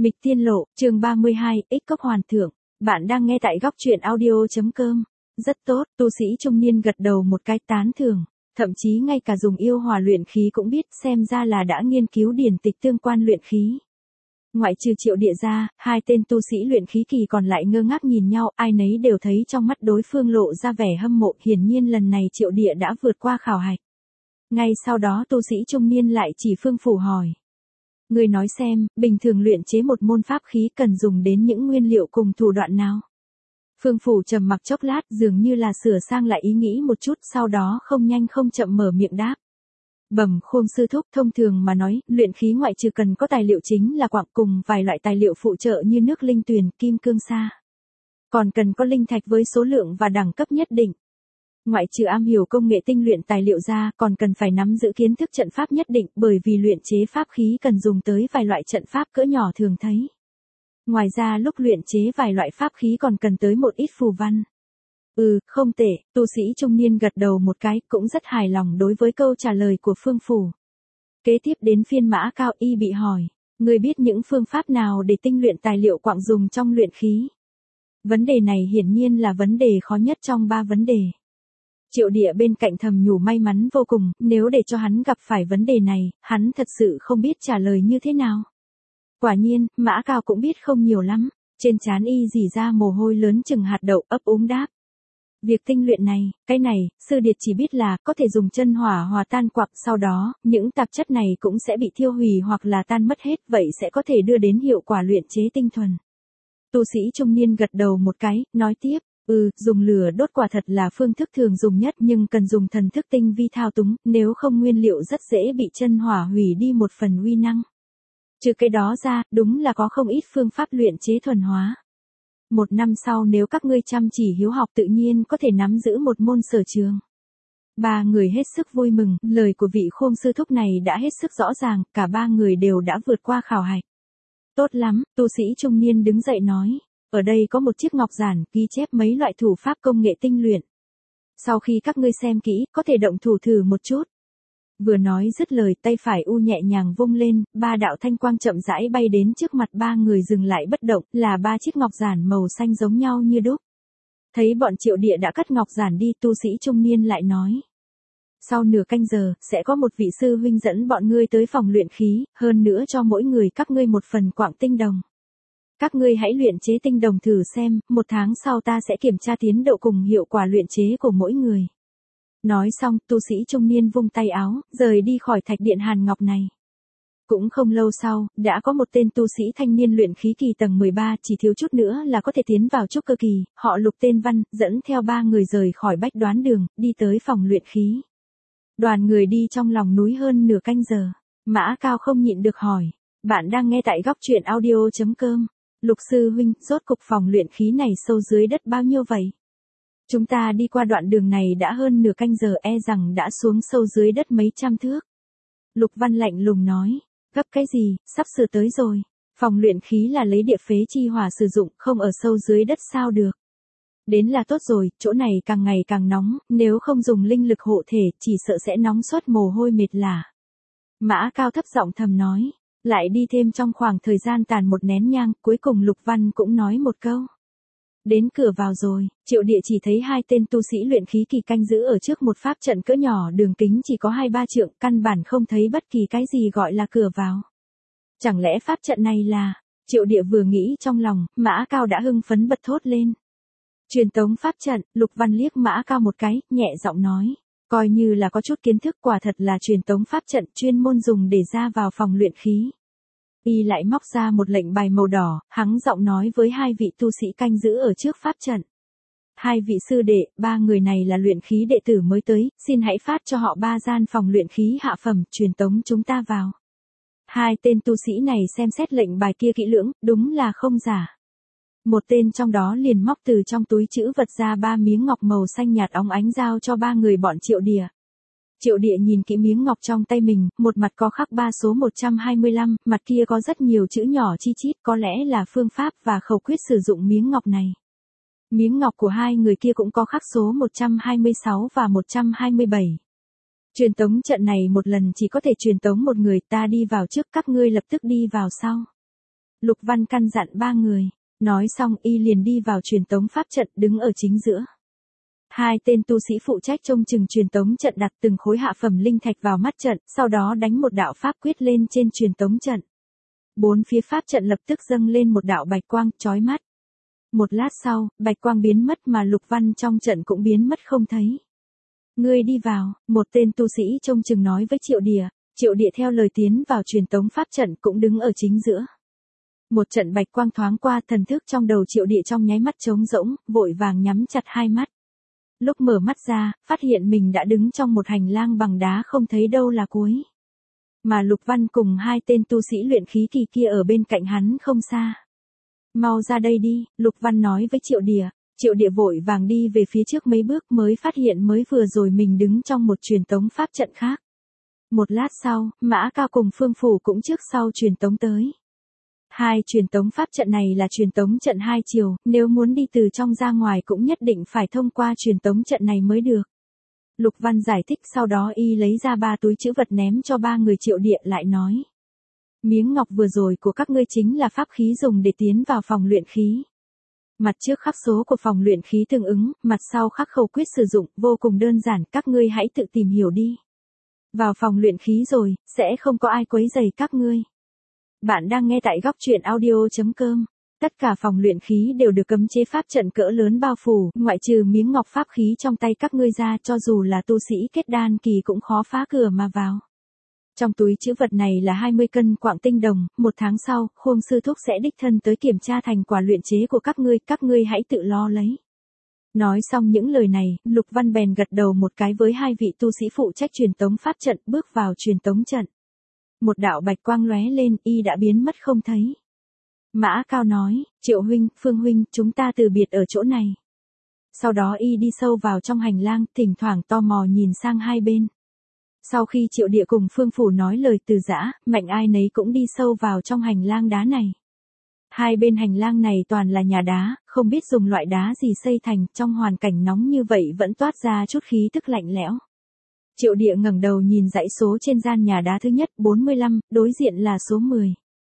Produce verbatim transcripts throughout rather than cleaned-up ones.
Mịch Tiên Lộ, chương ba mươi hai, Ích Cốc Hoàn Thượng. Bạn đang nghe tại góc truyện audio.com. Rất tốt, tu sĩ trung niên gật đầu một cái tán thưởng. Thậm chí ngay cả dùng yêu hỏa luyện khí cũng biết, xem ra là đã nghiên cứu điển tịch tương quan luyện khí. Ngoại trừ Triệu Địa ra, hai tên tu sĩ luyện khí kỳ còn lại ngơ ngác nhìn nhau, ai nấy đều thấy trong mắt đối phương lộ ra vẻ hâm mộ, hiển nhiên lần này Triệu Địa đã vượt qua khảo hạch. Ngay sau đó tu sĩ trung niên lại chỉ Phương Phủ hỏi. Người nói xem, bình thường luyện chế một môn pháp khí cần dùng đến những nguyên liệu cùng thủ đoạn nào? Phương Phủ trầm mặc chốc lát, dường như là sửa sang lại ý nghĩ một chút, sau đó không nhanh không chậm mở miệng đáp. Bẩm Khôn sư thúc, thông thường mà nói, luyện khí ngoại trừ cần có tài liệu chính là quặng cùng vài loại tài liệu phụ trợ như nước linh tuyền, kim cương sa. Còn cần có linh thạch với số lượng và đẳng cấp nhất định. Ngoại trừ am hiểu công nghệ tinh luyện tài liệu ra, còn cần phải nắm giữ kiến thức trận pháp nhất định, bởi vì luyện chế pháp khí cần dùng tới vài loại trận pháp cỡ nhỏ thường thấy. Ngoài ra lúc luyện chế vài loại pháp khí còn cần tới một ít phù văn. Ừ, không tệ, tu sĩ trung niên gật đầu một cái, cũng rất hài lòng đối với câu trả lời của Phương Phủ. Kế tiếp đến phiên Mã Cao Y bị hỏi, người biết những phương pháp nào để tinh luyện tài liệu quặng dùng trong luyện khí? Vấn đề này hiển nhiên là vấn đề khó nhất trong ba vấn đề. Triệu Địa bên cạnh thầm nhủ may mắn vô cùng, nếu để cho hắn gặp phải vấn đề này, hắn thật sự không biết trả lời như thế nào. Quả nhiên, Mã Cao cũng biết không nhiều lắm, trên trán y rỉ ra mồ hôi lớn chừng hạt đậu, ấp úng đáp. Việc tinh luyện này, cái này, sư điệt chỉ biết là có thể dùng chân hỏa hòa tan quặng, sau đó, những tạp chất này cũng sẽ bị thiêu hủy hoặc là tan mất hết, vậy sẽ có thể đưa đến hiệu quả luyện chế tinh thuần. Tu sĩ trung niên gật đầu một cái, nói tiếp. Ừ, dùng lửa đốt quả thật là phương thức thường dùng nhất nhưng cần dùng thần thức tinh vi thao túng, nếu không nguyên liệu rất dễ bị chân hỏa hủy đi một phần uy năng. Trừ cái đó ra, đúng là có không ít phương pháp luyện chế thuần hóa. Một năm sau nếu các ngươi chăm chỉ hiếu học tự nhiên có thể nắm giữ một môn sở trường. Ba người hết sức vui mừng, lời của vị Khôn sư thúc này đã hết sức rõ ràng, cả ba người đều đã vượt qua khảo hạch. Tốt lắm, tu sĩ trung niên đứng dậy nói. Ở đây có một chiếc ngọc giản, ghi chép mấy loại thủ pháp công nghệ tinh luyện. Sau khi các ngươi xem kỹ, có thể động thủ thử một chút. Vừa nói dứt lời, tay phải u nhẹ nhàng vung lên, ba đạo thanh quang chậm rãi bay đến trước mặt ba người dừng lại bất động, là ba chiếc ngọc giản màu xanh giống nhau như đúc. Thấy bọn Triệu Địa đã cất ngọc giản đi, tu sĩ trung niên lại nói. Sau nửa canh giờ, sẽ có một vị sư huynh dẫn bọn ngươi tới phòng luyện khí, hơn nữa cho mỗi người các ngươi một phần quặng tinh đồng. Các ngươi hãy luyện chế tinh đồng thử xem, một tháng sau ta sẽ kiểm tra tiến độ cùng hiệu quả luyện chế của mỗi người. Nói xong, tu sĩ trung niên vung tay áo, rời đi khỏi thạch điện hàn ngọc này. Cũng không lâu sau, đã có một tên tu sĩ thanh niên luyện khí kỳ tầng mười ba, chỉ thiếu chút nữa là có thể tiến vào trúc cơ kỳ, họ Lục tên Văn, dẫn theo ba người rời khỏi Bách Đoán Đường, đi tới phòng luyện khí. Đoàn người đi trong lòng núi hơn nửa canh giờ, Mã Cao không nhịn được hỏi, bạn đang nghe tại góc truyện audio.com. Lục sư huynh, rốt cục phòng luyện khí này sâu dưới đất bao nhiêu vậy? Chúng ta đi qua đoạn đường này đã hơn nửa canh giờ, e rằng đã xuống sâu dưới đất mấy trăm thước. Lục Văn lạnh lùng nói, gấp cái gì, sắp sửa tới rồi. Phòng luyện khí là lấy địa phế chi hỏa sử dụng, không ở sâu dưới đất sao được. Đến là tốt rồi, chỗ này càng ngày càng nóng, nếu không dùng linh lực hộ thể, chỉ sợ sẽ nóng suốt mồ hôi mệt lả. Mã Cao thấp giọng thầm nói. Lại đi thêm trong khoảng thời gian tàn một nén nhang, cuối cùng Lục Văn cũng nói một câu. Đến cửa vào rồi, Triệu Địa chỉ thấy hai tên tu sĩ luyện khí kỳ canh giữ ở trước một pháp trận cỡ nhỏ, đường kính chỉ có hai ba trượng, căn bản không thấy bất kỳ cái gì gọi là cửa vào. Chẳng lẽ pháp trận này là... Triệu Địa vừa nghĩ trong lòng, Mã Cao đã hưng phấn bật thốt lên. Truyền tống pháp trận, Lục Văn liếc Mã Cao một cái, nhẹ giọng nói. Coi như là có chút kiến thức, quả thật là truyền tống pháp trận chuyên môn dùng để ra vào phòng luyện khí. Y lại móc ra một lệnh bài màu đỏ, hắng giọng nói với hai vị tu sĩ canh giữ ở trước pháp trận. Hai vị sư đệ, ba người này là luyện khí đệ tử mới tới, xin hãy phát cho họ ba gian phòng luyện khí hạ phẩm, truyền tống chúng ta vào. Hai tên tu sĩ này xem xét lệnh bài kia kỹ lưỡng, đúng là không giả. Một tên trong đó liền móc từ trong túi trữ vật ra ba miếng ngọc màu xanh nhạt óng ánh giao cho ba người bọn Triệu Địa. Triệu Địa nhìn kỹ miếng ngọc trong tay mình, một mặt có khắc ba số một trăm hai mươi lăm, mặt kia có rất nhiều chữ nhỏ chi chít, có lẽ là phương pháp và khẩu quyết sử dụng miếng ngọc này. Miếng ngọc của hai người kia cũng có khắc số một trăm hai mươi sáu và một trăm hai mươi bảy. Truyền tống trận này một lần chỉ có thể truyền tống một người, ta đi vào trước, các ngươi lập tức đi vào sau. Lục Văn căn dặn ba người. Nói xong y liền đi vào truyền tống pháp trận đứng ở chính giữa. Hai tên tu sĩ phụ trách trông chừng truyền tống trận đặt từng khối hạ phẩm linh thạch vào mắt trận, sau đó đánh một đạo pháp quyết lên trên truyền tống trận. Bốn phía pháp trận lập tức dâng lên một đạo bạch quang chói mắt. Một lát sau, bạch quang biến mất mà Lục Văn trong trận cũng biến mất không thấy. Ngươi đi vào, một tên tu sĩ trông chừng nói với Triệu Địa. Triệu Địa theo lời tiến vào truyền tống pháp trận cũng đứng ở chính giữa. Một trận bạch quang thoáng qua, thần thức trong đầu Triệu Địa trong nháy mắt trống rỗng, vội vàng nhắm chặt hai mắt. Lúc mở mắt ra, phát hiện mình đã đứng trong một hành lang bằng đá không thấy đâu là cuối. Mà Lục Văn cùng hai tên tu sĩ luyện khí kỳ kia ở bên cạnh hắn không xa. Mau ra đây đi, Lục Văn nói với Triệu Địa. Triệu Địa vội vàng đi về phía trước mấy bước mới phát hiện mới vừa rồi mình đứng trong một truyền tống pháp trận khác. Một lát sau, Mã Cao cùng Phương Phủ cũng trước sau truyền tống tới. Hai truyền tống pháp trận này là truyền tống trận hai chiều, nếu muốn đi từ trong ra ngoài cũng nhất định phải thông qua truyền tống trận này mới được. Lục Văn giải thích, sau đó y lấy ra ba túi trữ vật ném cho ba người. Triệu Địa lại nói. Miếng ngọc vừa rồi của các ngươi chính là pháp khí dùng để tiến vào phòng luyện khí. Mặt trước khắc số của phòng luyện khí tương ứng, mặt sau khắc khẩu quyết sử dụng, vô cùng đơn giản, các ngươi hãy tự tìm hiểu đi. Vào phòng luyện khí rồi, sẽ không có ai quấy rầy các ngươi. Bạn đang nghe tại góc truyện audio chấm com. Tất cả phòng luyện khí đều được cấm chế pháp trận cỡ lớn bao phủ, ngoại trừ miếng ngọc pháp khí trong tay các ngươi ra, cho dù là tu sĩ kết đan kỳ cũng khó phá cửa mà vào. Trong túi trữ vật này là hai mươi cân quặng tinh đồng, một tháng sau, Khương sư thúc sẽ đích thân tới kiểm tra thành quả luyện chế của các ngươi, các ngươi hãy tự lo lấy. Nói xong những lời này, Lục Văn bèn gật đầu một cái với hai vị tu sĩ phụ trách truyền tống pháp trận, bước vào truyền tống trận. Một đạo bạch quang lóe lên, y đã biến mất không thấy. Mã Cao nói, Triệu huynh, Phương huynh, chúng ta từ biệt ở chỗ này. Sau đó y đi sâu vào trong hành lang, thỉnh thoảng tò mò nhìn sang hai bên. Sau khi Triệu Địa cùng Phương Phủ nói lời từ giã, mạnh ai nấy cũng đi sâu vào trong hành lang đá này. Hai bên hành lang này toàn là nhà đá, không biết dùng loại đá gì xây thành, trong hoàn cảnh nóng như vậy vẫn toát ra chút khí tức lạnh lẽo. Triệu Địa ngẩng đầu nhìn dãy số trên gian nhà đá thứ nhất, bốn mươi lăm, đối diện là số mười.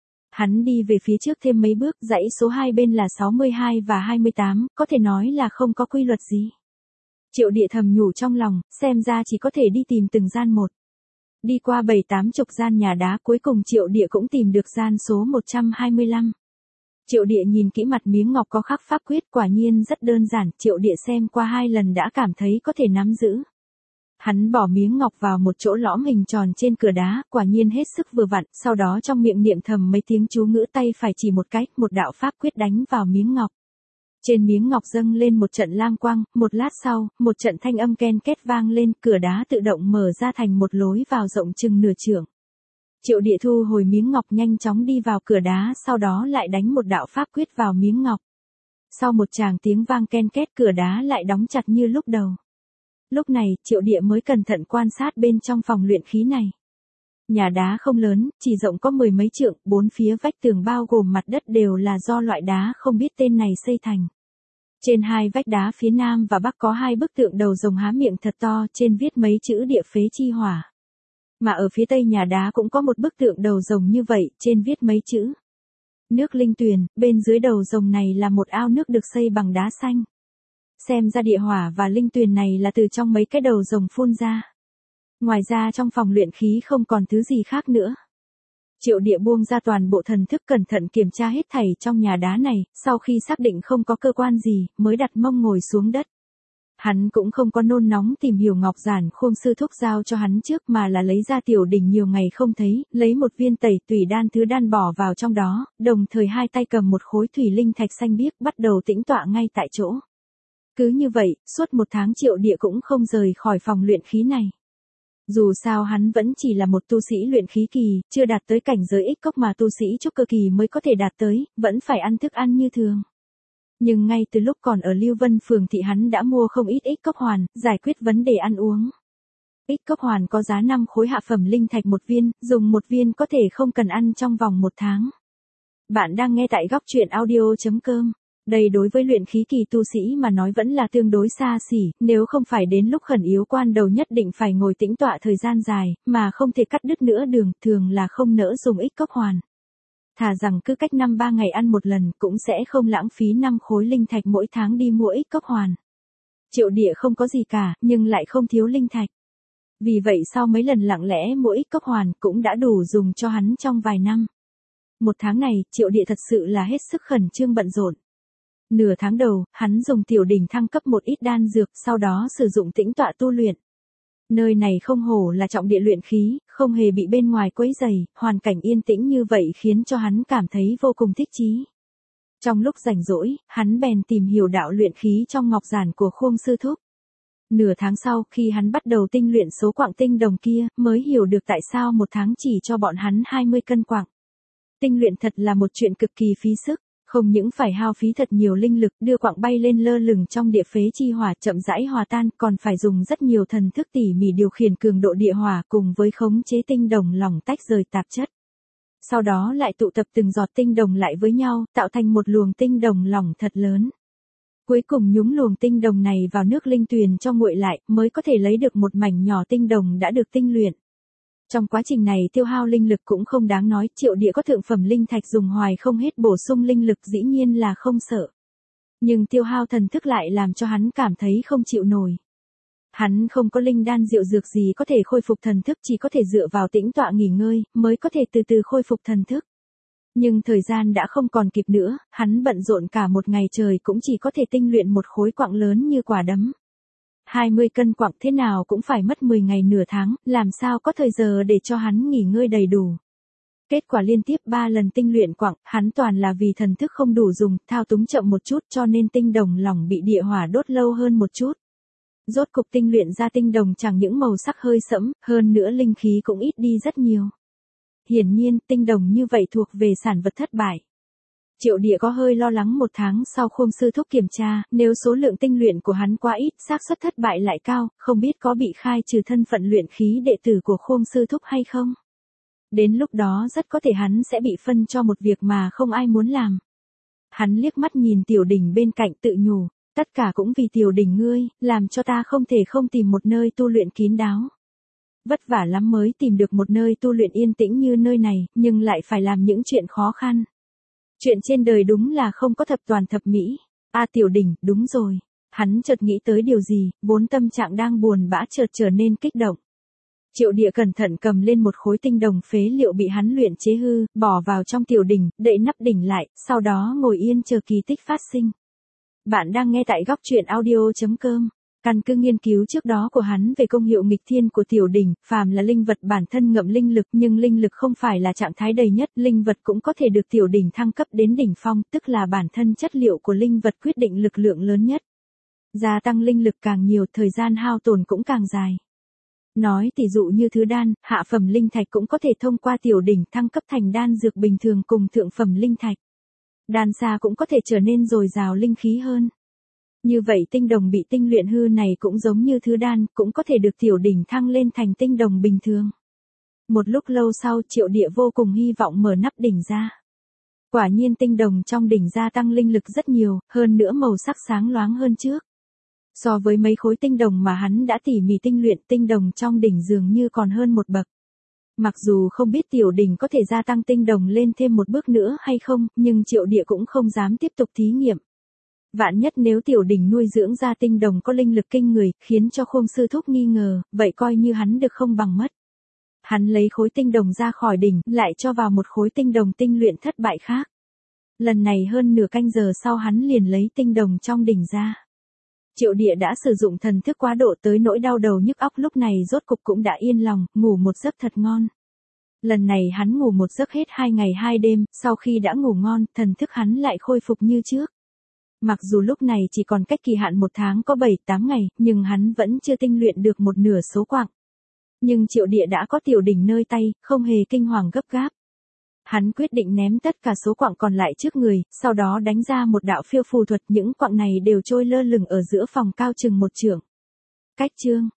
Hắn đi về phía trước thêm mấy bước, dãy số hai bên là sáu mươi hai và hai mươi tám, có thể nói là không có quy luật gì. Triệu Địa thầm nhủ trong lòng, xem ra chỉ có thể đi tìm từng gian một. Đi qua bảy tám chục gian nhà đá, cuối cùng Triệu Địa cũng tìm được gian số một trăm hai mươi lăm. Triệu Địa nhìn kỹ mặt miếng ngọc có khắc pháp quyết, quả nhiên rất đơn giản, Triệu Địa xem qua hai lần đã cảm thấy có thể nắm giữ. Hắn bỏ miếng ngọc vào một chỗ lõm hình tròn trên cửa đá, quả nhiên hết sức vừa vặn, sau đó trong miệng niệm thầm mấy tiếng chú ngữ, tay phải chỉ một cái, một đạo pháp quyết đánh vào miếng ngọc. Trên miếng ngọc dâng lên một trận lam quang, một lát sau, một trận thanh âm ken két vang lên, cửa đá tự động mở ra thành một lối vào rộng chừng nửa trượng. Triệu Địa thu hồi miếng ngọc nhanh chóng đi vào cửa đá, sau đó lại đánh một đạo pháp quyết vào miếng ngọc. Sau một tràng tiếng vang ken két, cửa đá lại đóng chặt như lúc đầu. Lúc này, Triệu Địa mới cẩn thận quan sát bên trong phòng luyện khí này. Nhà đá không lớn, chỉ rộng có mười mấy trượng, bốn phía vách tường bao gồm mặt đất đều là do loại đá không biết tên này xây thành. Trên hai vách đá phía nam và bắc có hai bức tượng đầu rồng há miệng thật to, trên viết mấy chữ địa phế chi hỏa. Mà ở phía tây nhà đá cũng có một bức tượng đầu rồng như vậy, trên viết mấy chữ nước linh tuyền, bên dưới đầu rồng này là một ao nước được xây bằng đá xanh. Xem ra địa hỏa và linh tuyền này là từ trong mấy cái đầu rồng phun ra. Ngoài ra trong phòng luyện khí không còn thứ gì khác nữa. Triệu Địa buông ra toàn bộ thần thức, cẩn thận kiểm tra hết thảy trong nhà đá này, sau khi xác định không có cơ quan gì, mới đặt mông ngồi xuống đất. Hắn cũng không có nôn nóng tìm hiểu ngọc giản Khương sư thúc giao cho hắn trước, mà là lấy ra tiểu đỉnh nhiều ngày không thấy, lấy một viên tẩy tùy đan thứ đan bỏ vào trong đó, đồng thời hai tay cầm một khối thủy linh thạch xanh biếc, bắt đầu tĩnh tọa ngay tại chỗ. Cứ như vậy, suốt một tháng Triệu Địa cũng không rời khỏi phòng luyện khí này. Dù sao hắn vẫn chỉ là một tu sĩ luyện khí kỳ, chưa đạt tới cảnh giới ích cốc mà tu sĩ trúc cơ kỳ mới có thể đạt tới, vẫn phải ăn thức ăn như thường. Nhưng ngay từ lúc còn ở Lưu Vân Phường thị hắn đã mua không ít ích cốc hoàn, giải quyết vấn đề ăn uống. Ích cốc hoàn có giá năm khối hạ phẩm linh thạch một viên, dùng một viên có thể không cần ăn trong vòng một tháng. Bạn đang nghe tại góc truyện audio chấm com. Đây đối với luyện khí kỳ tu sĩ mà nói vẫn là tương đối xa xỉ, nếu không phải đến lúc khẩn yếu quan đầu nhất định phải ngồi tĩnh tọa thời gian dài, mà không thể cắt đứt nữa đường, thường là không nỡ dùng ích cốc hoàn. thà rằng cứ cách năm ba ngày ăn một lần cũng sẽ không lãng phí năm khối linh thạch mỗi tháng đi mua ích cốc hoàn. Triệu Địa không có gì cả, nhưng lại không thiếu linh thạch. Vì vậy sau mấy lần lặng lẽ mua ích cốc hoàn cũng đã đủ dùng cho hắn trong vài năm. Một tháng này, Triệu Địa thật sự là hết sức khẩn trương bận rộn. Nửa tháng đầu, hắn dùng tiểu đỉnh thăng cấp một ít đan dược, sau đó sử dụng tĩnh tọa tu luyện. Nơi này không hổ là trọng địa luyện khí, không hề bị bên ngoài quấy rầy, hoàn cảnh yên tĩnh như vậy khiến cho hắn cảm thấy vô cùng thích chí. Trong lúc rảnh rỗi, hắn bèn tìm hiểu đạo luyện khí trong ngọc giản của Khuông sư thúc. Nửa tháng sau, khi hắn bắt đầu tinh luyện số quặng tinh đồng kia, mới hiểu được tại sao một tháng chỉ cho bọn hắn hai mươi cân quặng. Tinh luyện thật là một chuyện cực kỳ phí sức. Không những phải hao phí thật nhiều linh lực đưa quặng bay lên lơ lửng trong địa phế chi hỏa chậm rãi hòa tan, còn phải dùng rất nhiều thần thức tỉ mỉ điều khiển cường độ địa hỏa cùng với khống chế tinh đồng lỏng tách rời tạp chất. Sau đó lại tụ tập từng giọt tinh đồng lại với nhau, tạo thành một luồng tinh đồng lỏng thật lớn. Cuối cùng nhúng luồng tinh đồng này vào nước linh tuyền cho nguội lại, mới có thể lấy được một mảnh nhỏ tinh đồng đã được tinh luyện. Trong quá trình này tiêu hao linh lực cũng không đáng nói, Triệu Địa có thượng phẩm linh thạch dùng hoài không hết, bổ sung linh lực dĩ nhiên là không sợ. Nhưng tiêu hao thần thức lại làm cho hắn cảm thấy không chịu nổi. Hắn không có linh đan diệu dược gì có thể khôi phục thần thức, chỉ có thể dựa vào tĩnh tọa nghỉ ngơi, mới có thể từ từ khôi phục thần thức. Nhưng thời gian đã không còn kịp nữa, hắn bận rộn cả một ngày trời cũng chỉ có thể tinh luyện một khối quặng lớn như quả đấm. hai mươi cân quặng thế nào cũng phải mất mười ngày nửa tháng, làm sao có thời giờ để cho hắn nghỉ ngơi đầy đủ. Kết quả liên tiếp ba lần tinh luyện quặng, hắn toàn là vì thần thức không đủ dùng, thao túng chậm một chút cho nên tinh đồng lỏng bị địa hỏa đốt lâu hơn một chút. Rốt cục tinh luyện ra tinh đồng chẳng những màu sắc hơi sẫm, hơn nữa linh khí cũng ít đi rất nhiều. Hiển nhiên, tinh đồng như vậy thuộc về sản vật thất bại. Triệu Địa có hơi lo lắng một tháng sau Khuông sư thúc kiểm tra, nếu số lượng tinh luyện của hắn quá ít, xác suất thất bại lại cao, không biết có bị khai trừ thân phận luyện khí đệ tử của Khuông sư thúc hay không. Đến lúc đó rất có thể hắn sẽ bị phân cho một việc mà không ai muốn làm. Hắn liếc mắt nhìn Tiểu Đình bên cạnh tự nhủ, tất cả cũng vì Tiểu Đình ngươi, làm cho ta không thể không tìm một nơi tu luyện kín đáo. Vất vả lắm mới tìm được một nơi tu luyện yên tĩnh như nơi này, nhưng lại phải làm những chuyện khó khăn. Chuyện trên đời đúng là không có thập toàn thập mỹ. A à, Tiểu Đình, đúng rồi. Hắn chợt nghĩ tới điều gì, vốn tâm trạng đang buồn bã chợt trở nên kích động. Triệu Địa cẩn thận cầm lên một khối tinh đồng phế liệu bị hắn luyện chế hư, bỏ vào trong tiểu đỉnh, đậy nắp đỉnh lại, sau đó ngồi yên chờ kỳ tích phát sinh. Bạn đang nghe tại góc truyện audio chấm com. Căn cứ nghiên cứu trước đó của hắn về công hiệu nghịch thiên của tiểu đỉnh, phàm là linh vật bản thân ngậm linh lực nhưng linh lực không phải là trạng thái đầy nhất, linh vật cũng có thể được tiểu đỉnh thăng cấp đến đỉnh phong, tức là bản thân chất liệu của linh vật quyết định lực lượng lớn nhất. Gia tăng linh lực càng nhiều, thời gian hao tổn cũng càng dài. Nói tỷ dụ như thứ đan, hạ phẩm linh thạch cũng có thể thông qua tiểu đỉnh thăng cấp thành đan dược bình thường cùng thượng phẩm linh thạch. Đan xa cũng có thể trở nên dồi dào linh khí hơn. Như vậy tinh đồng bị tinh luyện hư này cũng giống như thứ đan, cũng có thể được tiểu đỉnh thăng lên thành tinh đồng bình thường. Một lúc lâu sau Triệu Địa vô cùng hy vọng mở nắp đỉnh ra. Quả nhiên tinh đồng trong đỉnh gia tăng linh lực rất nhiều, hơn nữa màu sắc sáng loáng hơn trước. So với mấy khối tinh đồng mà hắn đã tỉ mỉ tinh luyện, tinh đồng trong đỉnh dường như còn hơn một bậc. Mặc dù không biết tiểu đỉnh có thể gia tăng tinh đồng lên thêm một bước nữa hay không, nhưng Triệu Địa cũng không dám tiếp tục thí nghiệm. Vạn nhất nếu tiểu đỉnh nuôi dưỡng ra tinh đồng có linh lực kinh người, khiến cho Khuông sư thúc nghi ngờ, vậy coi như hắn được không bằng mất. Hắn lấy khối tinh đồng ra khỏi đỉnh, lại cho vào một khối tinh đồng tinh luyện thất bại khác. Lần này hơn nửa canh giờ sau hắn liền lấy tinh đồng trong đỉnh ra. Triệu Địa đã sử dụng thần thức quá độ tới nỗi đau đầu nhức óc, lúc này rốt cục cũng đã yên lòng, ngủ một giấc thật ngon. Lần này hắn ngủ một giấc hết hai ngày hai đêm, sau khi đã ngủ ngon, thần thức hắn lại khôi phục như trước. Mặc dù lúc này chỉ còn cách kỳ hạn một tháng có bảy tám ngày, nhưng hắn vẫn chưa tinh luyện được một nửa số quặng. Nhưng Triệu Địa đã có tiểu đỉnh nơi tay, không hề kinh hoàng gấp gáp. Hắn quyết định ném tất cả số quặng còn lại trước người, sau đó đánh ra một đạo phiêu phù thuật, những quặng này đều trôi lơ lửng ở giữa phòng cao chừng một trượng. Cách chương